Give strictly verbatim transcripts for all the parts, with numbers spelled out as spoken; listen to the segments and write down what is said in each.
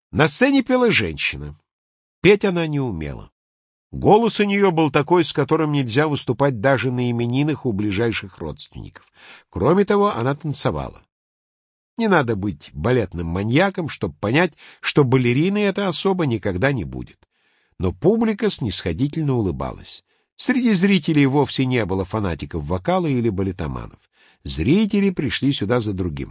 На сцене пела женщина. Петь она не умела. Голос у нее был такой, с которым нельзя выступать даже на именинах у ближайших родственников. Кроме того, она танцевала. Не надо быть балетным маньяком, чтобы понять, что балериной эта особа никогда не будет. Но публика снисходительно улыбалась. Среди зрителей вовсе не было фанатиков вокала или балетоманов. Зрители пришли сюда за другим.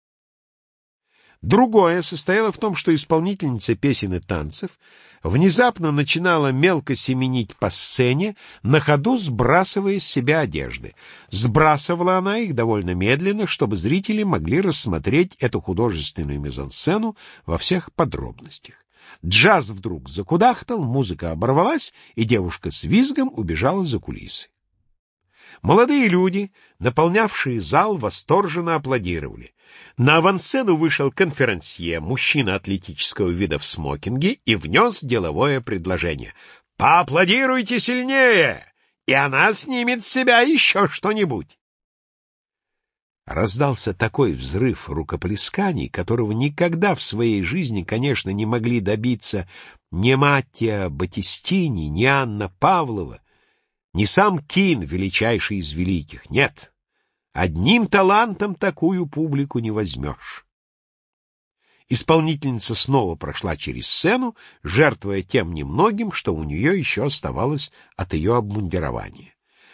Другое состояло в том, что исполнительница песен и танцев внезапно начинала мелко семенить по сцене, на ходу сбрасывая с себя одежды. Сбрасывала она их довольно медленно, чтобы зрители могли рассмотреть эту художественную мизансцену во всех подробностях. Джаз вдруг закудахтал, музыка оборвалась, и девушка с визгом убежала за кулисы. Молодые люди, наполнявшие зал, восторженно аплодировали. На авансцену вышел конферансье, мужчина атлетического вида в смокинге, и внес деловое предложение. «Поаплодируйте сильнее, и она снимет с себя еще что-нибудь!» Раздался такой взрыв рукоплесканий, которого никогда в своей жизни, конечно, не могли добиться ни Маттиа Батистини, ни Анна Павлова, ни сам Кин, величайший из великих. Нет, одним талантом такую публику не возьмешь. Исполнительница снова прошла через сцену, жертвуя тем немногим, что у нее еще оставалось от ее обмундирования.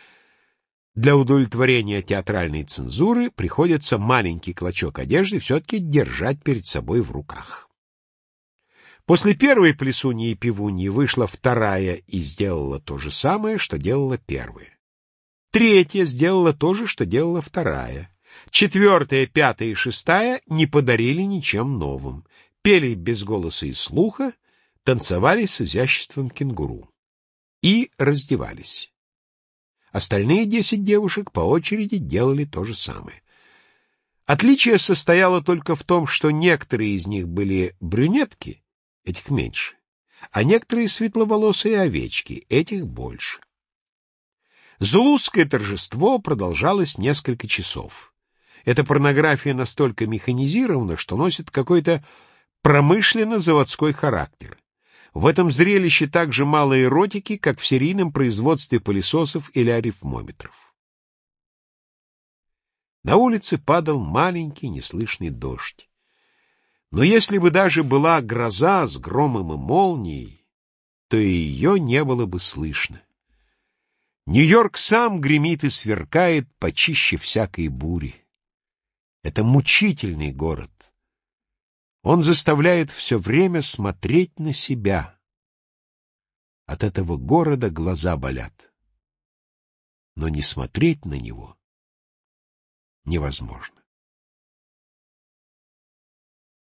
Для удовлетворения театральной цензуры приходится маленький клочок одежды все-таки держать перед собой в руках. После первой плясуньи и певуньи вышла вторая и сделала то же самое, что делала первая. Третья сделала то же, что делала вторая. Четвертая, пятая и шестая не подарили ничем новым. Пели без голоса и слуха, танцевали с изяществом кенгуру. И раздевались. Остальные десять девушек по очереди делали то же самое. Отличие состояло только в том, что некоторые из них были брюнетки, этих меньше, а некоторые светловолосые овечки, этих больше. Зулусское торжество продолжалось несколько часов. Эта порнография настолько механизирована, что носит какой-то промышленно-заводской характер. В этом зрелище так же мало эротики, как в серийном производстве пылесосов или арифмометров. На улице падал маленький неслышный дождь. Но если бы даже была гроза с громом и молнией, то и ее не было бы слышно. Нью-Йорк сам гремит и сверкает почище всякой бури. Это мучительный город. Он заставляет все время смотреть на себя. От этого города глаза болят. Но не смотреть на него невозможно.